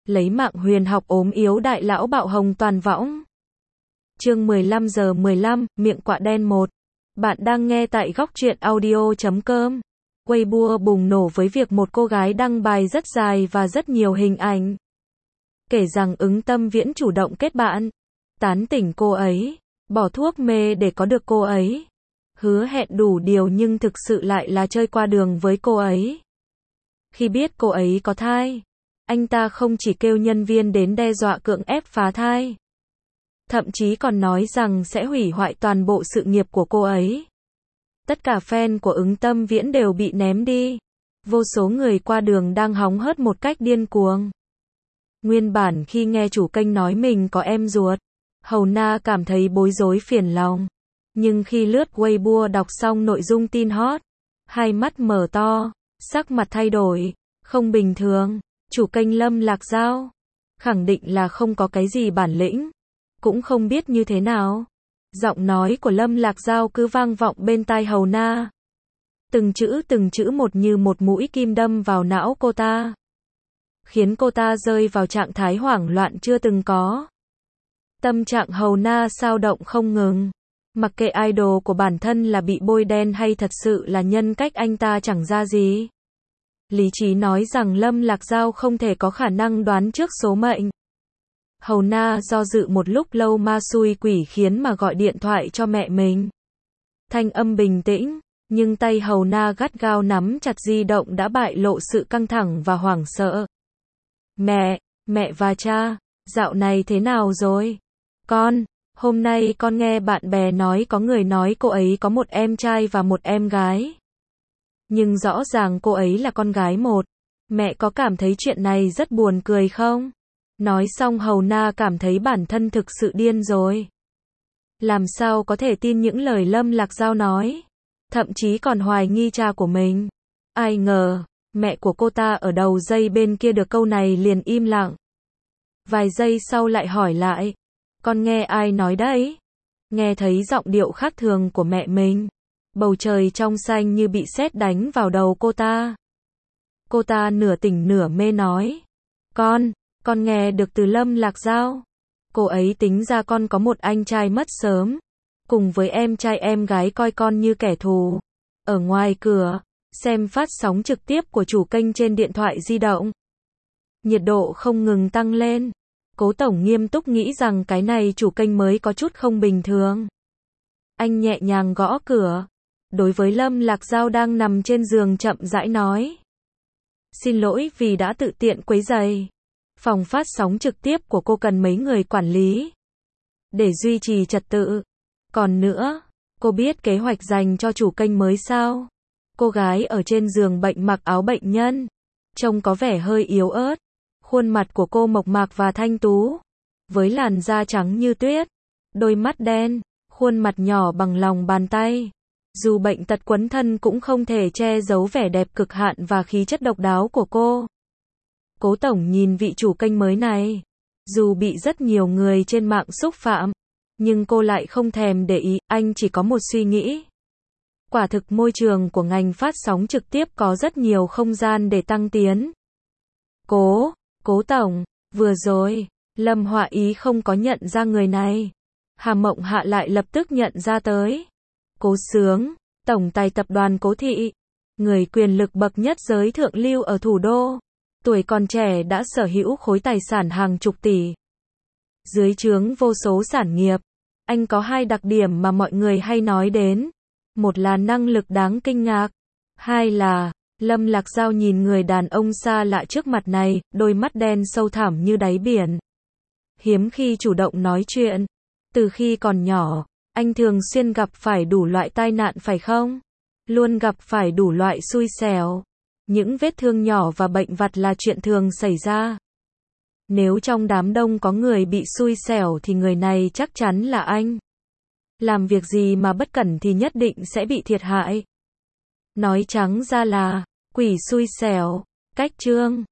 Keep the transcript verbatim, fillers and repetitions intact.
lấy mạng huyền học ốm yếu đại lão bạo hồng toàn võng. Chương mười lăm giờ mười lăm, miệng quạ đen một. Bạn đang nghe tại góc truyện audio chấm com. Weibo bùng nổ với việc một cô gái đăng bài rất dài và rất nhiều hình ảnh. Kể rằng Ứng Tâm Viễn chủ động kết bạn, tán tỉnh cô ấy, bỏ thuốc mê để có được cô ấy. Hứa hẹn đủ điều nhưng thực sự lại là chơi qua đường với cô ấy. Khi biết cô ấy có thai, anh ta không chỉ kêu nhân viên đến đe dọa cưỡng ép phá thai, thậm chí còn nói rằng sẽ hủy hoại toàn bộ sự nghiệp của cô ấy. Tất cả fan của Ứng Tâm Viễn đều bị ném đi. Vô số người qua đường đang hóng hớt một cách điên cuồng. Nguyên bản khi nghe chủ kênh nói mình có em ruột, Hầu Na cảm thấy bối rối phiền lòng. Nhưng khi lướt Weibo đọc xong nội dung tin hot, hai mắt mở to, sắc mặt thay đổi, không bình thường. Chủ kênh Lâm Lạc Giao khẳng định là không có cái gì bản lĩnh, cũng không biết như thế nào. Giọng nói của Lâm Lạc Giao cứ vang vọng bên tai Hầu Na. Từng chữ từng chữ một như một mũi kim đâm vào não cô ta, khiến cô ta rơi vào trạng thái hoảng loạn chưa từng có. Tâm trạng Hầu Na xao động không ngừng. Mặc kệ idol của bản thân là bị bôi đen hay thật sự là nhân cách anh ta chẳng ra gì. Lý trí nói rằng Lâm Lạc Giao không thể có khả năng đoán trước số mệnh. Hầu Na do dự một lúc lâu ma xui quỷ khiến mà gọi điện thoại cho mẹ mình. Thanh âm bình tĩnh, nhưng tay Hầu Na gắt gao nắm chặt di động đã bại lộ sự căng thẳng và hoảng sợ. Mẹ, mẹ và cha, dạo này thế nào rồi? Con, hôm nay con nghe bạn bè nói có người nói cô ấy có một em trai và một em gái. Nhưng rõ ràng cô ấy là con gái một. Mẹ có cảm thấy chuyện này rất buồn cười không? Nói xong Hầu Na cảm thấy bản thân thực sự điên rồi. Làm sao có thể tin những lời Lâm Lạc Giao nói? Thậm chí còn hoài nghi cha của mình. Ai ngờ, mẹ của cô ta ở đầu dây bên kia được câu này liền im lặng. Vài giây sau lại hỏi lại. Con nghe ai nói đấy? Nghe thấy giọng điệu khác thường của mẹ mình. Bầu trời trong xanh như bị sét đánh vào đầu cô ta. Cô ta nửa tỉnh nửa mê nói. Con, con nghe được từ Lâm Lạc Giao. Cô ấy tính ra con có một anh trai mất sớm. Cùng với em trai em gái coi con như kẻ thù. Ở ngoài cửa, xem phát sóng trực tiếp của chủ kênh trên điện thoại di động. Nhiệt độ không ngừng tăng lên. Cố Tổng nghiêm túc nghĩ rằng cái này chủ kênh mới có chút không bình thường. Anh nhẹ nhàng gõ cửa. Đối với Lâm Lạc Giao đang nằm trên giường chậm rãi nói. Xin lỗi vì đã tự tiện quấy rầy. Phòng phát sóng trực tiếp của cô cần mấy người quản lý để duy trì trật tự. Còn nữa, cô biết kế hoạch dành cho chủ kênh mới sao? Cô gái ở trên giường bệnh mặc áo bệnh nhân, trông có vẻ hơi yếu ớt. Khuôn mặt của cô mộc mạc và thanh tú, với làn da trắng như tuyết, đôi mắt đen, khuôn mặt nhỏ bằng lòng bàn tay. Dù bệnh tật quấn thân cũng không thể che giấu vẻ đẹp cực hạn và khí chất độc đáo của cô. Cố Tổng nhìn vị chủ kênh mới này. Dù bị rất nhiều người trên mạng xúc phạm, nhưng cô lại không thèm để ý, anh chỉ có một suy nghĩ. Quả thực môi trường của ngành phát sóng trực tiếp có rất nhiều không gian để tăng tiến. Cố, Cố Tổng, vừa rồi, Lâm Họa Ý không có nhận ra người này. Hà Mộng Hạ lại lập tức nhận ra tới. Cố Sướng, tổng tài tập đoàn Cố Thị, người quyền lực bậc nhất giới thượng lưu ở thủ đô. Tuổi còn trẻ đã sở hữu khối tài sản hàng chục tỷ. Dưới trướng vô số sản nghiệp. Anh có hai đặc điểm mà mọi người hay nói đến. Một là năng lực đáng kinh ngạc. Hai là, Lâm Lạc Giao nhìn người đàn ông xa lạ trước mặt này, đôi mắt đen sâu thẳm như đáy biển. Hiếm khi chủ động nói chuyện. Từ khi còn nhỏ, anh thường xuyên gặp phải đủ loại tai nạn phải không? Luôn gặp phải đủ loại xui xẻo. Những vết thương nhỏ và bệnh vặt là chuyện thường xảy ra. Nếu trong đám đông có người bị xui xẻo thì người này chắc chắn là anh. Làm việc gì mà bất cẩn thì nhất định sẽ bị thiệt hại. Nói trắng ra là, quỷ xui xẻo. Cách chương